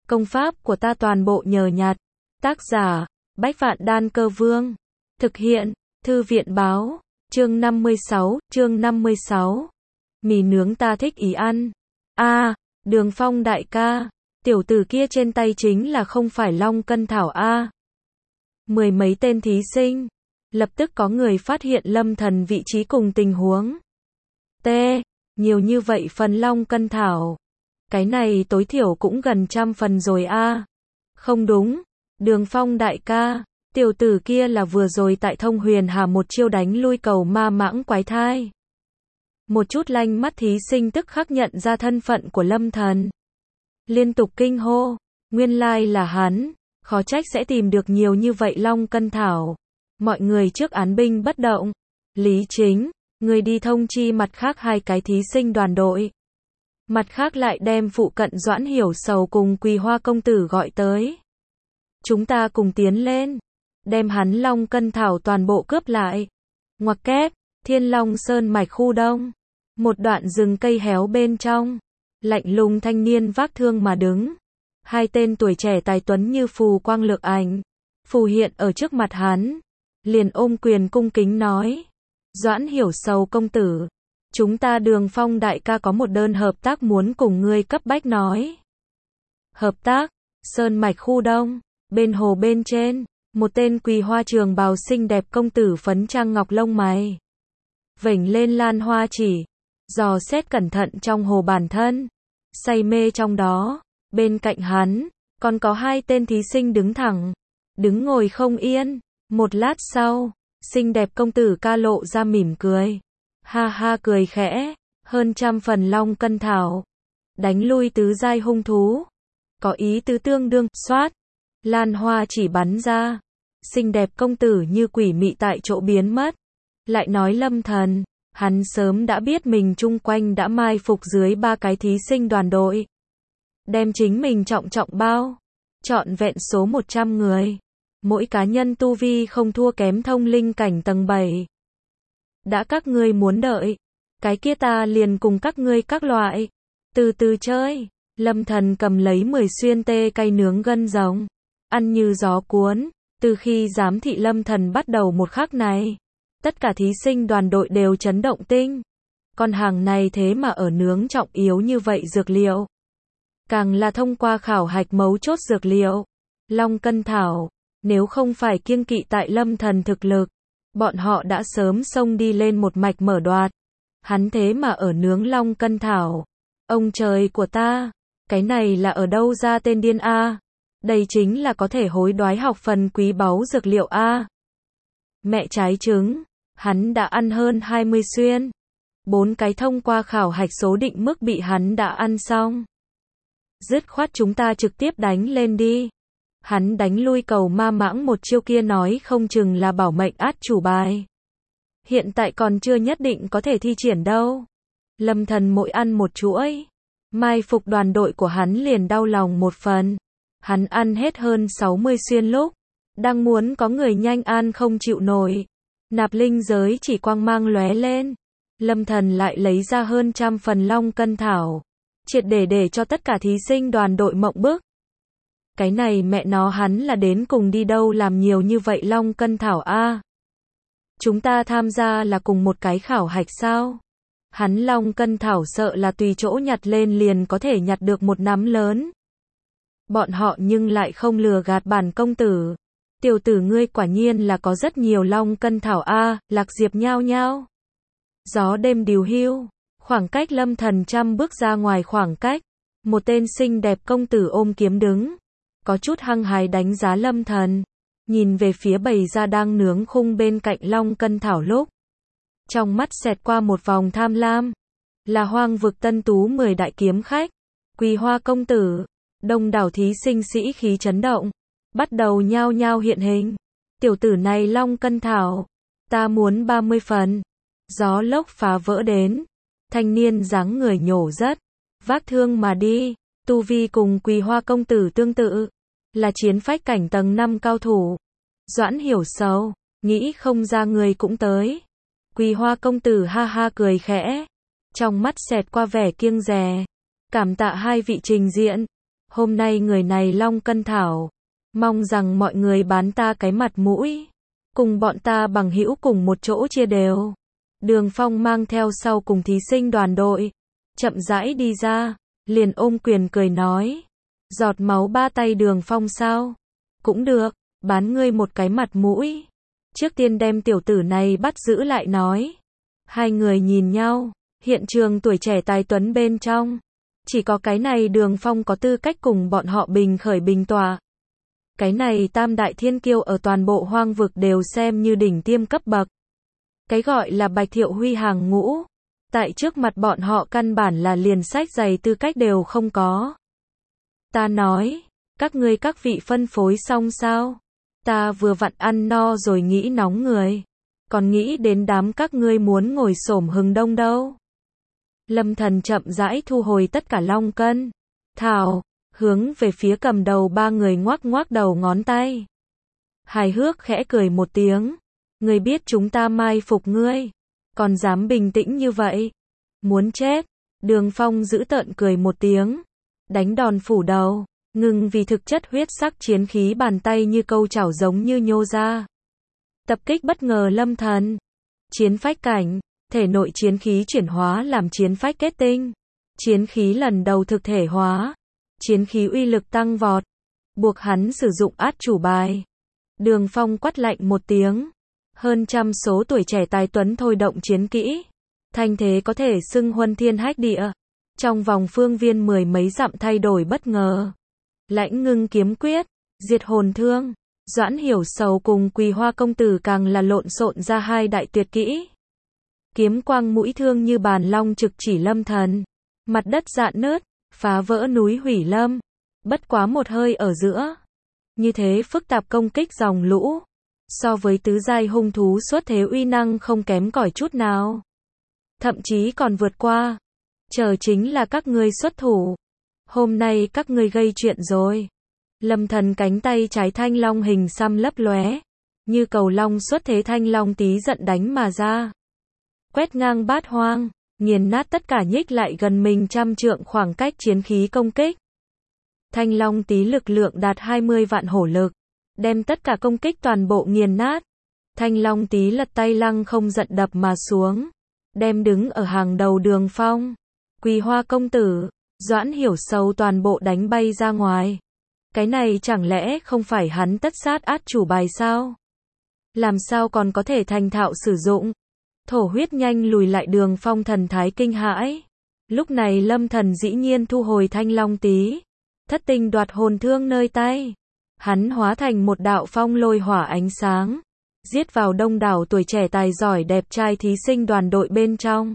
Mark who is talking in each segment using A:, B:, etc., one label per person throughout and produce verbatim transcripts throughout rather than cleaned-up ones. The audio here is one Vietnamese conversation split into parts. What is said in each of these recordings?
A: Công pháp của ta toàn bộ nhờ nhặt. Tác giả, Bách Vạn Đan Cơ Vương. Thực hiện, Thư viện Báo. Chương năm mươi sáu, chương năm mươi sáu. Mì nướng ta thích ý ăn. A, à, Đường Phong đại ca, tiểu tử kia trên tay chính là không phải Long Cân Thảo a. À. Mười mấy tên thí sinh, lập tức có người phát hiện Lâm Thần vị trí cùng tình huống. T, nhiều như vậy phần Long Cân Thảo. Cái này tối thiểu cũng gần trăm phần rồi a. À. Không đúng, Đường Phong đại ca, tiểu tử kia là vừa rồi tại Thông Huyền Hà một chiêu đánh lui cầu ma mãng quái thai. Một chút lanh mắt thí sinh tức khắc nhận ra thân phận của Lâm Thần. Liên tục kinh hô, nguyên lai là hắn, khó trách sẽ tìm được nhiều như vậy Long Cân Thảo. Mọi người trước án binh bất động. Lý Chính, người đi thông chi mặt khác hai cái thí sinh đoàn đội. Mặt khác lại đem phụ cận Doãn Hiểu Sầu cùng Quỳ Hoa công tử gọi tới. Chúng ta cùng tiến lên, đem hắn Long Cân Thảo toàn bộ cướp lại. Ngoặc kép, Thiên Long Sơn mạch khu đông. Một đoạn rừng cây héo bên trong, lạnh lùng thanh niên vác thương mà đứng. Hai tên tuổi trẻ tài tuấn như phù quang lược ảnh, phù hiện ở trước mặt hắn, liền ôm quyền cung kính nói: Doãn Hiểu Sầu công tử, chúng ta Đường Phong đại ca có một đơn hợp tác muốn cùng ngươi cấp bách nói. Hợp tác, Sơn mạch khu đông, bên hồ bên trên, một tên Quỳ Hoa trường bào xinh đẹp công tử phấn trang ngọc lông mày, vểnh lên lan hoa chỉ, dò xét cẩn thận trong hồ bản thân, say mê trong đó. Bên cạnh hắn, còn có hai tên thí sinh đứng thẳng, đứng ngồi không yên. Một lát sau, xinh đẹp công tử ca lộ ra mỉm cười. Ha ha cười khẽ, hơn trăm phần Long Cân Thảo, đánh lui tứ giai hung thú. Có ý tứ tương đương, xoát, lan hoa chỉ bắn ra. Xinh đẹp công tử như quỷ mị tại chỗ biến mất. Lại nói Lâm Thần, hắn sớm đã biết mình chung quanh đã mai phục dưới ba cái thí sinh đoàn đội. Đem chính mình trọng trọng bao, trọn vẹn số một trăm người. Mỗi cá nhân tu vi không thua kém thông linh cảnh tầng bảy. Đã các ngươi muốn đợi, cái kia ta liền cùng các ngươi các loại. Từ từ chơi, Lâm Thần cầm lấy mười xuyên tê cay nướng gân rồng, ăn như gió cuốn. Từ khi giám thị Lâm Thần bắt đầu một khắc này, tất cả thí sinh đoàn đội đều chấn động tinh. Con hàng này thế mà ở nướng trọng yếu như vậy dược liệu. Càng là thông qua khảo hạch mấu chốt dược liệu, Long Cân Thảo, nếu không phải kiêng kỵ tại Lâm Thần thực lực, bọn họ đã sớm xông đi lên một mạch mở đoạt. Hắn thế mà ở nướng Long Cân Thảo. Ông trời của ta, cái này là ở đâu ra tên điên a? Đây chính là có thể hối đoái học phần quý báu dược liệu a. Mẹ trái trứng, hắn đã ăn hơn hai mươi xuyên. Bốn cái thông qua khảo hạch số định mức bị hắn đã ăn xong. Dứt khoát chúng ta trực tiếp đánh lên đi. Hắn đánh lui cầu ma mãng một chiêu kia nói không chừng là bảo mệnh át chủ bài. Hiện tại còn chưa nhất định có thể thi triển đâu. Lâm Thần mỗi ăn một chuỗi, mai phục đoàn đội của hắn liền đau lòng một phần. Hắn ăn hết hơn sáu mươi xuyên lúc, đang muốn có người nhanh ăn không chịu nổi. Nạp linh giới chỉ quang mang lóe lên. Lâm Thần lại lấy ra hơn trăm phần Long Cân Thảo, triệt để để cho tất cả thí sinh đoàn đội mộng bức. Cái này mẹ nó hắn là đến cùng đi đâu làm nhiều như vậy Long Cân Thảo a? À? Chúng ta tham gia là cùng một cái khảo hạch sao? Hắn Long Cân Thảo sợ là tùy chỗ nhặt lên liền có thể nhặt được một nắm lớn. Bọn họ nhưng lại không lừa gạt bản công tử. Tiểu tử ngươi quả nhiên là có rất nhiều Long Cân Thảo a. À, Lạc Diệp nhao nhao. Gió đêm điều hưu, khoảng cách Lâm Thần trăm bước ra ngoài khoảng cách, một tên xinh đẹp công tử ôm kiếm đứng, có chút hăng hái đánh giá Lâm Thần, nhìn về phía bầy ra đang nướng khung bên cạnh Long Cân Thảo lúc, trong mắt xẹt qua một vòng tham lam. Là Hoang vực tân tú mười đại kiếm khách, Quỳ Hoa công tử. Đông đảo thí sinh sĩ khí chấn động, bắt đầu nhao nhao hiện hình. Tiểu tử này Long Cân Thảo, ta muốn ba mươi phần. Gió lốc phá vỡ đến, thanh niên dáng người nhổ rất, vác thương mà đi. Tu vi cùng Quỳ Hoa công tử tương tự, là chiến phách cảnh tầng năm cao thủ. Doãn Hiểu Sầu, nghĩ không ra người cũng tới. Quỳ Hoa công tử ha ha cười khẽ, trong mắt xẹt qua vẻ kiêng dè. Cảm tạ hai vị trình diện. Hôm nay người này long cân thảo, mong rằng mọi người bán ta cái mặt mũi, cùng bọn ta bằng hữu cùng một chỗ chia đều. Đường Phong mang theo sau cùng thí sinh đoàn đội, chậm rãi đi ra, liền ôm quyền cười nói. Giọt máu ba tay Đường Phong sao? Cũng được, bán ngươi một cái mặt mũi. Trước tiên đem tiểu tử này bắt giữ lại nói. Hai người nhìn nhau, hiện trường tuổi trẻ tài tuấn bên trong. Chỉ có cái này Đường Phong có tư cách cùng bọn họ bình khởi bình tọa. Cái này tam đại thiên kiêu ở toàn bộ hoang vực đều xem như đỉnh tiêm cấp bậc. Cái gọi là Bạch Thiệu Huy hàng ngũ, tại trước mặt bọn họ căn bản là liền sách giày tư cách đều không có. Ta nói, các ngươi các vị phân phối xong sao? Ta vừa vặn ăn no rồi nghĩ nóng người, còn nghĩ đến đám các ngươi muốn ngồi xổm hừng đông đâu. Lâm Thần chậm rãi thu hồi tất cả long cân thảo, hướng về phía cầm đầu ba người ngoắc ngoắc đầu ngón tay. Hài hước khẽ cười một tiếng. Ngươi biết chúng ta mai phục ngươi, còn dám bình tĩnh như vậy? Muốn chết. Đường Phong giữ tợn cười một tiếng, đánh đòn phủ đầu, ngừng vì thực chất huyết sắc chiến khí bàn tay như câu chảo giống như nhô ra. Tập kích bất ngờ Lâm Thần. Chiến phách cảnh, thể nội chiến khí chuyển hóa làm chiến phách kết tinh. Chiến khí lần đầu thực thể hóa. Chiến khí uy lực tăng vọt, buộc hắn sử dụng át chủ bài. Đường Phong quát lạnh một tiếng. Hơn trăm số tuổi trẻ tài tuấn thôi động chiến kỹ. Thanh thế có thể xưng huân thiên hách địa. Trong vòng phương viên mười mấy dặm thay đổi bất ngờ. Lãnh ngưng kiếm quyết, diệt hồn thương, Doãn Hiểu Sầu cùng Quỳ Hoa công tử càng là lộn xộn ra hai đại tuyệt kỹ. Kiếm quang mũi thương như bàn long trực chỉ Lâm Thần. Mặt đất rạn nứt, phá vỡ núi hủy lâm. Bất quá một hơi ở giữa. Như thế phức tạp công kích dòng lũ. So với tứ giai hung thú xuất thế uy năng không kém cỏi chút nào. Thậm chí còn vượt qua. Chờ chính là các ngươi xuất thủ. Hôm nay các ngươi gây chuyện rồi. Lâm Thần cánh tay trái thanh long hình xăm lấp lóe. Như cầu long xuất thế thanh long tí giận đánh mà ra. Quét ngang bát hoang, nghiền nát tất cả nhích lại gần mình trăm trượng khoảng cách chiến khí công kích. Thanh long tí lực lượng đạt hai mươi vạn hổ lực. Đem tất cả công kích toàn bộ nghiền nát. Thanh long tí lật tay lăng không giận đập mà xuống. Đem đứng ở hàng đầu Đường Phong, Quỳ Hoa công tử, Doãn Hiểu Sầu toàn bộ đánh bay ra ngoài. Cái này chẳng lẽ không phải hắn tất sát át chủ bài sao? Làm sao còn có thể thành thạo sử dụng? Thổ huyết nhanh lùi lại Đường Phong thần thái kinh hãi. Lúc này Lâm Thần dĩ nhiên thu hồi thanh long tí. Thất tinh đoạt hồn thương nơi tay. Hắn hóa thành một đạo phong lôi hỏa ánh sáng. Giết vào đông đảo tuổi trẻ tài giỏi đẹp trai thí sinh đoàn đội bên trong.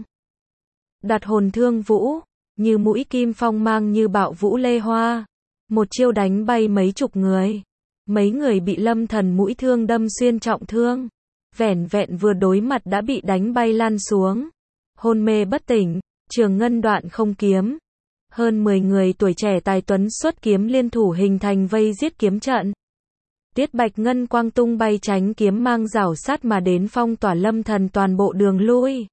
A: Đoạt hồn thương vũ, như mũi kim phong mang như bạo vũ lê hoa. Một chiêu đánh bay mấy chục người. Mấy người bị Lâm Thần mũi thương đâm xuyên trọng thương. Vẻn vẹn vừa đối mặt đã bị đánh bay lăn xuống. Hôn mê bất tỉnh, Trường Ngân đoạn không kiếm. Hơn mười người tuổi trẻ tài tuấn xuất kiếm liên thủ hình thành vây giết kiếm trận. Tiết Bạch Ngân quang tung bay tránh kiếm mang rảo sát mà đến phong tỏa Lâm Thần toàn bộ đường lui.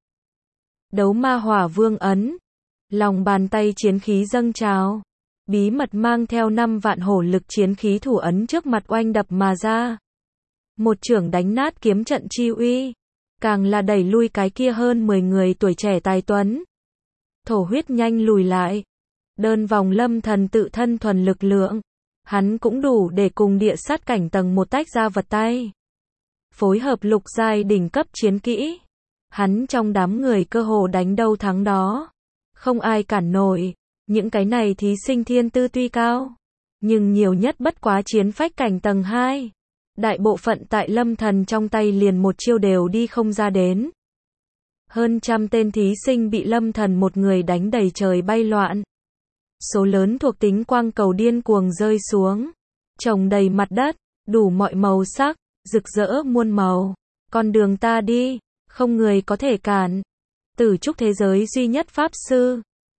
A: Đấu ma hỏa vương ấn. Lòng bàn tay chiến khí dâng trào. Bí mật mang theo năm vạn hổ lực chiến khí thủ ấn trước mặt oanh đập mà ra. Một chưởng đánh nát kiếm trận chi uy. Càng là đẩy lui cái kia hơn mười người tuổi trẻ tài tuấn. Thổ huyết nhanh lùi lại. Đơn vòng Lâm Thần tự thân thuần lực lượng. Hắn cũng đủ để cùng địa sát cảnh tầng một tách ra vật tay. Phối hợp lục giai đỉnh cấp chiến kỹ. Hắn trong đám người cơ hồ đánh đâu thắng đó. Không ai cản nổi. Những cái này thí sinh thiên tư tuy cao. Nhưng nhiều nhất bất quá chiến phách cảnh tầng hai. Đại bộ phận tại Lâm Thần trong tay liền một chiêu đều đi không ra đến. Hơn trăm tên thí sinh bị Lâm Thần một người đánh đầy trời bay loạn. Số lớn thuộc tính quang cầu điên cuồng rơi xuống. Trồng đầy mặt đất, đủ mọi màu sắc, rực rỡ muôn màu. Con đường ta đi, không người có thể cản. Tử trúc thế giới duy nhất pháp sư.